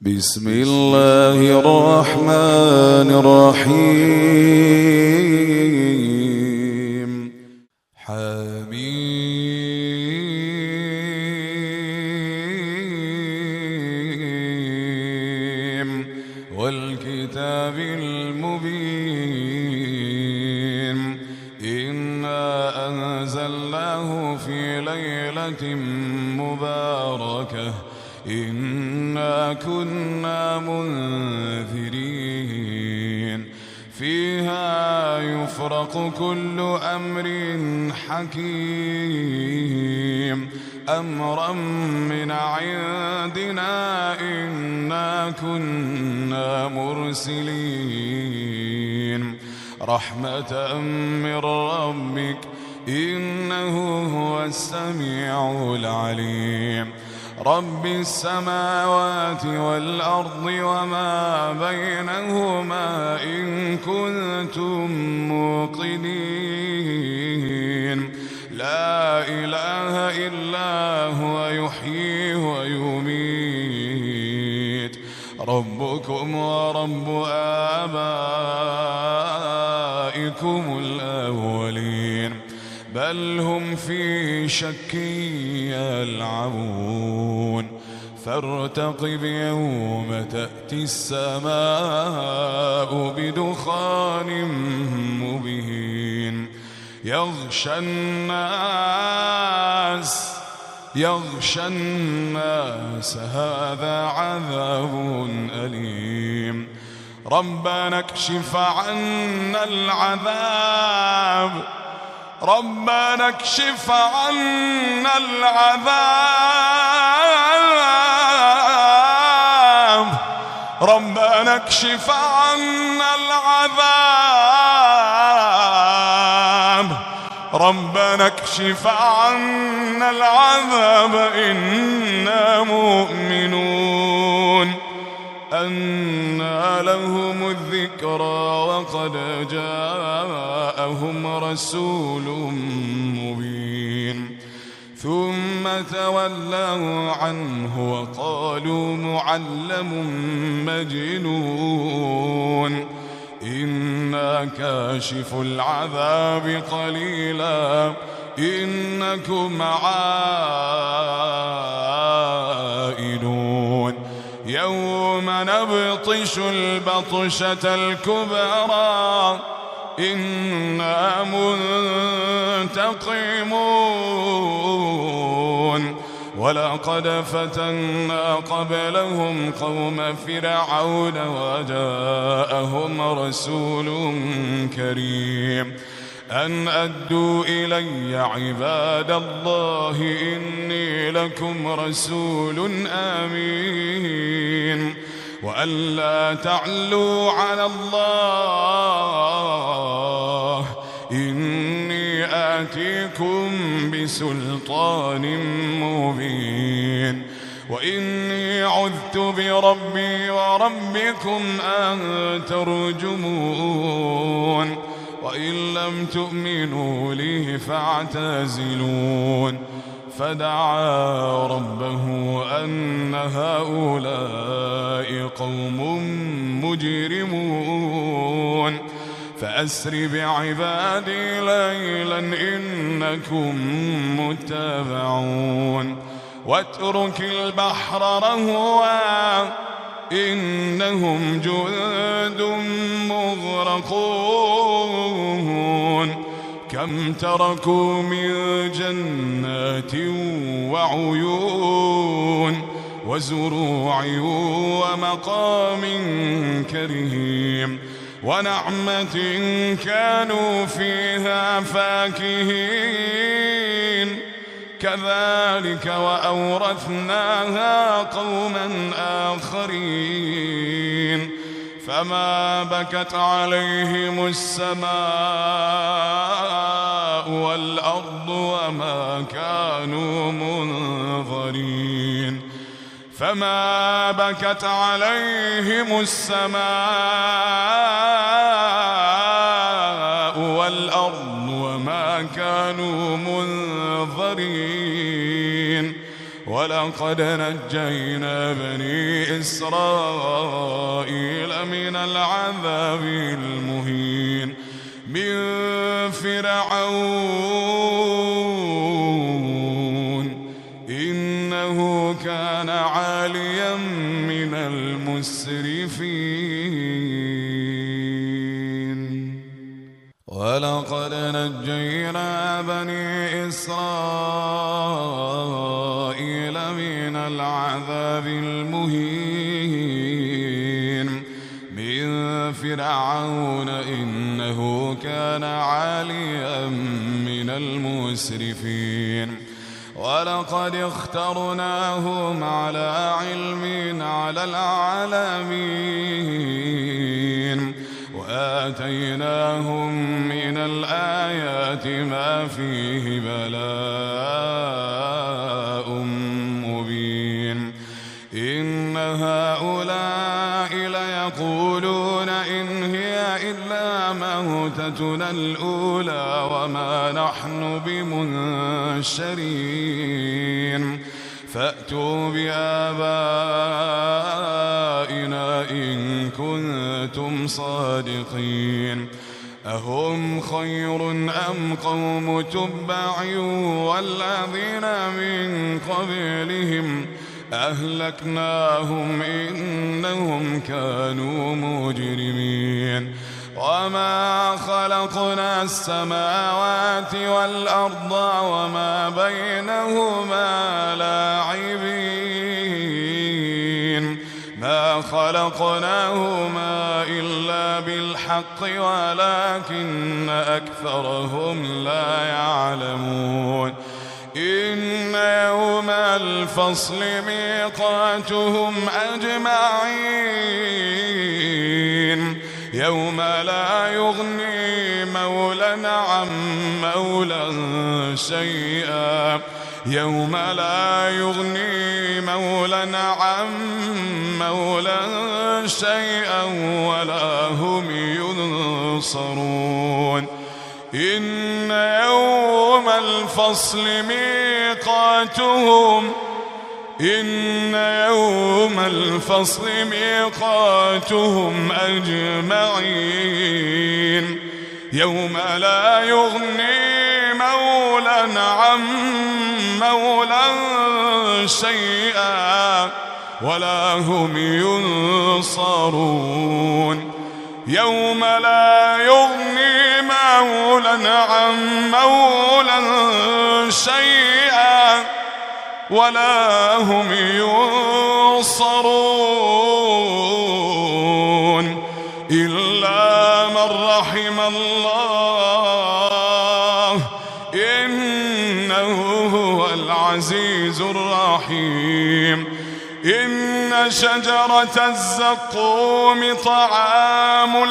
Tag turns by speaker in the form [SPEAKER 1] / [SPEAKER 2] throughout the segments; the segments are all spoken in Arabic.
[SPEAKER 1] بسم الله الرحمن الرحيم. حميم والكتاب المبين إنا أنزلناه في ليلة مباركة إنا كنا منذرين فيها يفرق كل أمر حكيم أمرا من عندنا إنا كنا مرسلين رحمة من ربك إنه هو السميع العليم رب السماوات والأرض وما بينهما إن كنتم موقنين لا إله إلا هو يحيي ويميت ربكم ورب آبائكم الأولين بل هم في شك يلعبون فارتقب يوم تأتي السماء بدخان مبين يغشى الناس هذا عذاب أليم ربنا اكشف عنا العذاب ربنا اكشف عنا العذاب ربنا اكشف عنا العذاب ربنا اكشف عنا العذاب إنا مؤمنون أنى لهم الذكرى وقد جاءهم رسول مبين ثم تولوا عنه وقالوا معلم مجنون إنا كاشف العذاب قليلا إنكم عائدون يوم نبطش البطشة الكبرى إنا منتقمون ولقد فتنا قبلهم قوم فرعون وجاءهم رسول كريم أن أدوا إلي عباد الله إني لكم رسول أمين وأن لا تعلوا على الله إني آتيكم بسلطان مبين وإني عذت بربي وربكم أن ترجمون وإن لم تؤمنوا لي فاعتزلون فدعا ربه أن هؤلاء قوم مجرمون فأسر بعبادي ليلا إنكم متبعون واترك البحر رهوا إنهم جند مغرقون كم تركوا من جنات وعيون وزروع ومقام كريم ونعمة كانوا فيها فاكهين كذلك وأورثناها قوما آخرين فما بكت عليهم السماء والأرض وما كانوا منظرين فما بكت عليهم السماء والأرض وما كانوا منظرين ولقد نجينا بني إسرائيل من العذاب المهين من فرعون إنه كان عاليا من المسرفين ولقد نجينا بني إسرائيل من العذاب المهين من فرعون إنه كان عاليا من المسرفين ولقد اخترناهم على علم على العالمين وآتيناهم من الآيات ما فيه بلاء مبين إن هؤلاء ليقولون إن هي إلا موتتنا الأولى وما نحن بمنشرين فأتوا بآبائنا إن كنتم صادقين أهم خير أم قوم تبع والذين من قبلهم أهلكناهم إنهم كانوا مجرمين وما خلقنا السماوات والأرض وما بينهما لاعبين ما خلقناهما إلا بالحق ولكن أكثرهم لا يعلمون إن يوم الفصل ميقاتهم أجمعين يوم لا يغني مولى عن مولى شيئا يوم لا يغني مولى عن مولى شيئا ولا هم ينصرون إن يوم الفصل ميقاتهم إن يوم الفصل ميقاتهم أجمعين يوم لا يغني مولى عن مولى شيئا ولا هم ينصرون يوم لا يغني مولى عن مولى شيئا ولا هم ينصرون إلا من رحم الله إنه هو العزيز الرحيم إن شجرة الزقوم طعام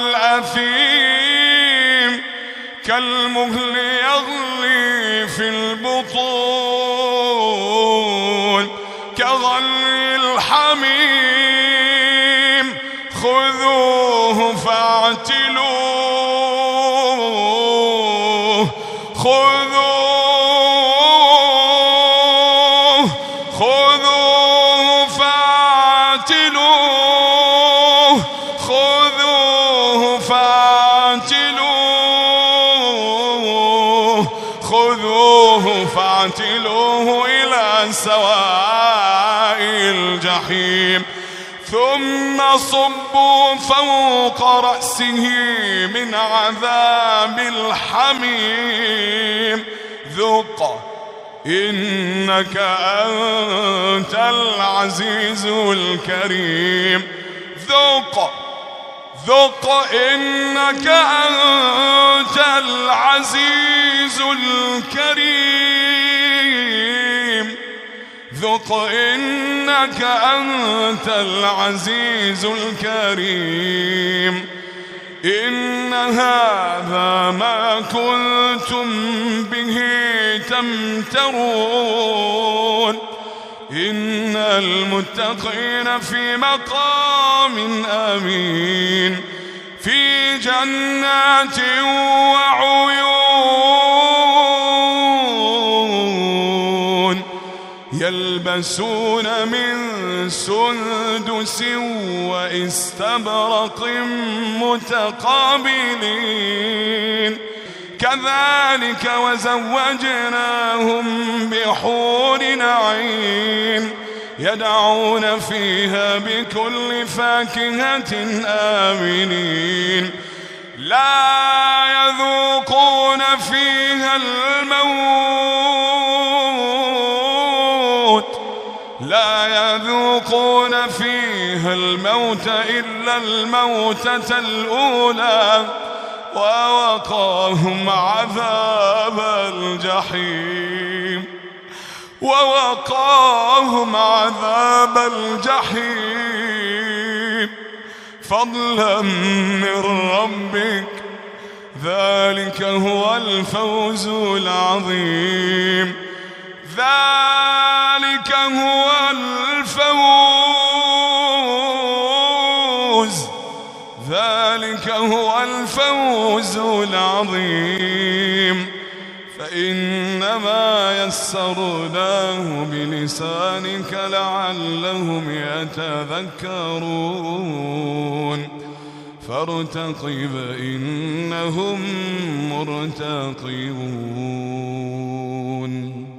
[SPEAKER 1] الأثيم كالمهل يغلي في البطون كغلي الحميم خذوه فاعتلوه خذوه فاعتلوه خذوه فاعتلوه خذوه فاعتلوه إلى سواء الجحيم ثم صبوا فوق رأسه من عذاب الحميم ذق إنك أنت العزيز الكريم ذق إنك أنت العزيز الكريم ذق إنك أنت العزيز الكريم إن هذا ما كنتم به تمترون إن المتقين في مقام أمين في جنات وعيون يلبسون من سندس وإستبرق متقابلين كذلك وزوجناهم بحور عين يدعون فيها بكل فاكهة آمنين لا يذوقون فيها الموت إلا الموتة الأولى ووقاهم عذاب الجحيم فضلا من ربك ذلك هو الفوز العظيم ذلك هو الفوز العظيم فإنما يسرناه بلسانك لعلهم يتذكرون فارتقب إنهم مرتقبون.